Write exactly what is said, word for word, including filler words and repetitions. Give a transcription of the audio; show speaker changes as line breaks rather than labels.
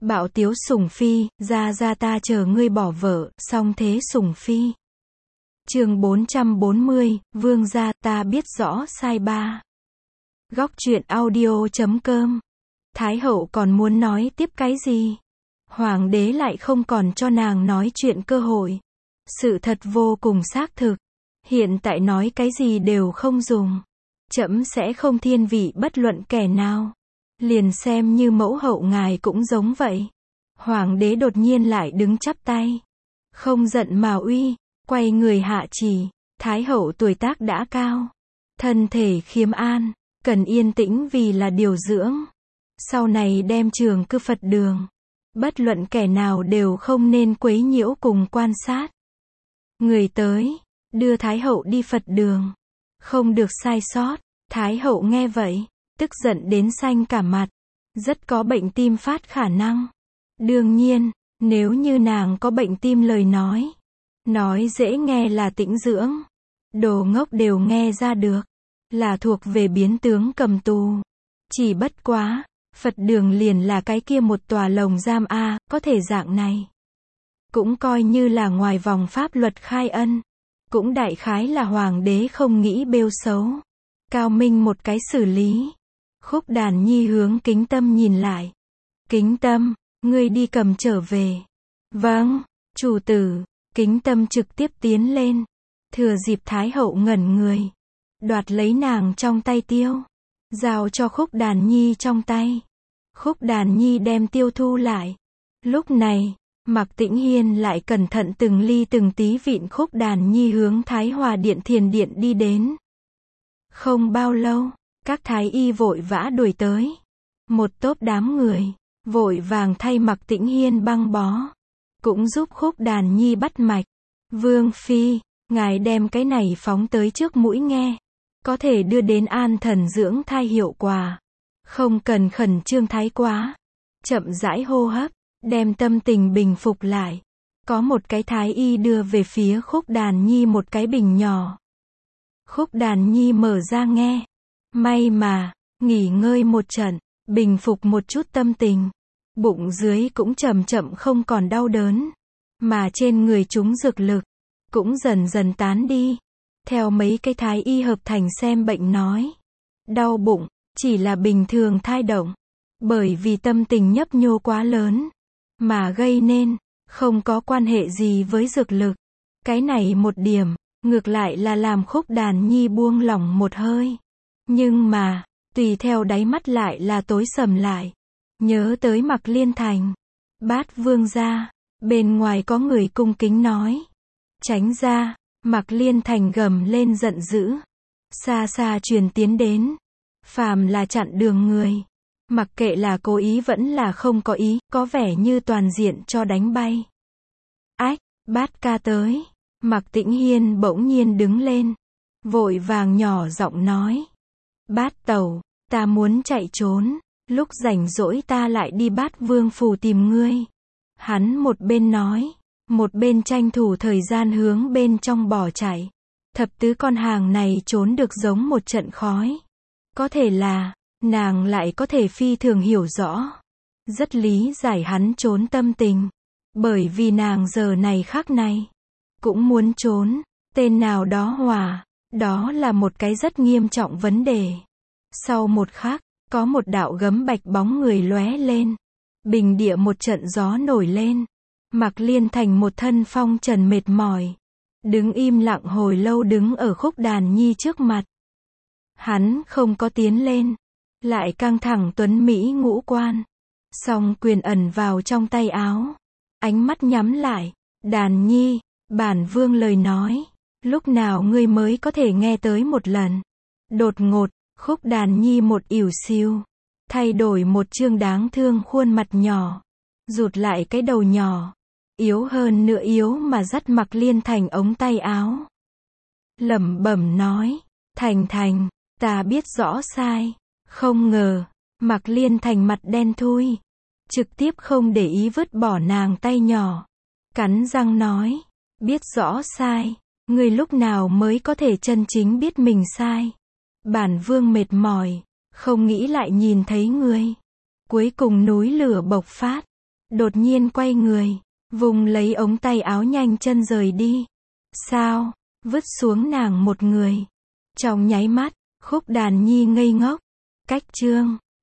Bạo tiếu sủng phi, ra ra ta chờ ngươi bỏ vợ, song thế sủng phi. Chương bốn trăm bốn mươi, vương gia, ta biết rõ sai ba. Góc truyện audio chấm com. Thái hậu còn muốn nói tiếp cái gì? Hoàng đế lại không còn cho nàng nói chuyện cơ hội. Sự thật vô cùng xác thực. Hiện tại nói cái gì đều không dùng. Trẫm sẽ không thiên vị bất luận kẻ nào. Liền xem như mẫu hậu ngài cũng giống vậy. Hoàng đế đột nhiên lại đứng chắp tay. Không giận mà uy, quay người hạ chỉ. Thái hậu tuổi tác đã cao. Thân thể khiêm an, cần yên tĩnh vì là điều dưỡng. Sau này đem trường cư Phật đường. Bất luận kẻ nào đều không nên quấy nhiễu cùng quan sát. Người tới, đưa Thái hậu đi Phật đường. Không được sai sót. Thái hậu nghe vậy, tức giận đến xanh cả mặt. Rất có bệnh tim phát khả năng. Đương nhiên, nếu như nàng có bệnh tim lời nói. Nói dễ nghe là tĩnh dưỡng. Đồ ngốc đều nghe ra được. Là thuộc về biến tướng cầm tù. Chỉ bất quá, Phật đường liền là cái kia một tòa lồng giam a, có thể dạng này. Cũng coi như là ngoài vòng pháp luật khai ân. Cũng đại khái là hoàng đế không nghĩ bêu xấu. Cao minh một cái xử lý. Khúc Đàn Nhi hướng Kính Tâm nhìn lại. Kính Tâm, ngươi đi cầm trở về. Vâng, chủ tử. Kính Tâm trực tiếp tiến lên. Thừa dịp Thái hậu ngẩn người. Đoạt lấy nàng trong tay tiêu. Giao cho Khúc Đàn Nhi trong tay. Khúc Đàn Nhi đem tiêu thu lại. Lúc này, Mạc Tĩnh Hiên lại cẩn thận từng ly từng tí vịn Khúc Đàn Nhi hướng Thái Hòa Điện Thiền Điện đi đến. Không bao lâu, các thái y vội vã đuổi tới. Một tốp đám người, vội vàng thay Mạc Tĩnh Hiên băng bó. Cũng giúp Khúc Đàn Nhi bắt mạch. Vương phi, ngài đem cái này phóng tới trước mũi nghe. Có thể đưa đến an thần dưỡng thai hiệu quả. Không cần khẩn trương thái quá. Chậm rãi hô hấp, đem tâm tình bình phục lại. Có một cái thái y đưa về phía Khúc Đàn Nhi một cái bình nhỏ. Khúc Đàn Nhi mở ra nghe. May mà, nghỉ ngơi một trận, bình phục một chút tâm tình. Bụng dưới cũng chậm chậm không còn đau đớn. Mà trên người chúng dược lực, cũng dần dần tán đi. Theo mấy cái thái y hợp thành xem bệnh nói. Đau bụng, chỉ là bình thường thai động. Bởi vì tâm tình nhấp nhô quá lớn. Mà gây nên, không có quan hệ gì với dược lực. Cái này một điểm, ngược lại là làm Khúc Đàn Nhi buông lỏng một hơi. Nhưng mà, tùy theo đáy mắt lại là tối sầm lại. Nhớ tới Mạc Liên Thành. Bát vương gia, bên ngoài có người cung kính nói. Tránh ra, Mạc Liên Thành gầm lên giận dữ. Xa xa truyền tiến đến. Phàm là chặn đường người. Mặc kệ là cố ý vẫn là không có ý, có vẻ như toàn diện cho đánh bay. Ách, Bát ca tới. Mạc Tĩnh Hiên bỗng nhiên đứng lên. Vội vàng nhỏ giọng nói. Bát tẩu, ta muốn chạy trốn. Lúc rảnh rỗi ta lại đi Bát vương phủ tìm ngươi. Hắn một bên nói. Một bên tranh thủ thời gian hướng bên trong bỏ chạy. Thập tứ con hàng này trốn được giống một trận khói. Có thể là, nàng lại có thể phi thường hiểu rõ. Rất lý giải hắn trốn tâm tình. Bởi vì nàng giờ này khắc này. Cũng muốn trốn. Tên nào đó hòa. Đó là một cái rất nghiêm trọng vấn đề. Sau một khắc, có một đạo gấm bạch bóng người lóe lên. Bình địa một trận gió nổi lên. Mạc Liên Thành một thân phong trần mệt mỏi. Đứng im lặng hồi lâu đứng ở Khúc Đàn Nhi trước mặt. Hắn không có tiến lên. Lại căng thẳng tuấn Mỹ ngũ quan. Song quyền ẩn vào trong tay áo. Ánh mắt nhắm lại. Đàn Nhi, bản vương lời nói. Lúc nào ngươi mới có thể nghe tới một lần. Đột ngột, Khúc Đàn Nhi một ỉu xiu. Thay đổi một trương đáng thương khuôn mặt nhỏ. Rụt lại cái đầu nhỏ. Yếu hơn nữa yếu mà dắt Mạc Liên Thành ống tay áo. Lẩm bẩm nói. Thành Thành, ta biết rõ sai. Không ngờ, Mạc Liên Thành mặt đen thui. Trực tiếp không để ý vứt bỏ nàng tay nhỏ. Cắn răng nói. Biết rõ sai. Ngươi lúc nào mới có thể chân chính biết mình sai. Bản vương mệt mỏi. Không nghĩ lại nhìn thấy ngươi. Cuối cùng núi lửa bộc phát. đột nhiên quay người, vùng lấy ống tay áo nhanh chân rời đi. Sao? Vứt xuống nàng một người. Trong nháy mắt, Khúc Đàn Nhi ngây ngốc. Cách chương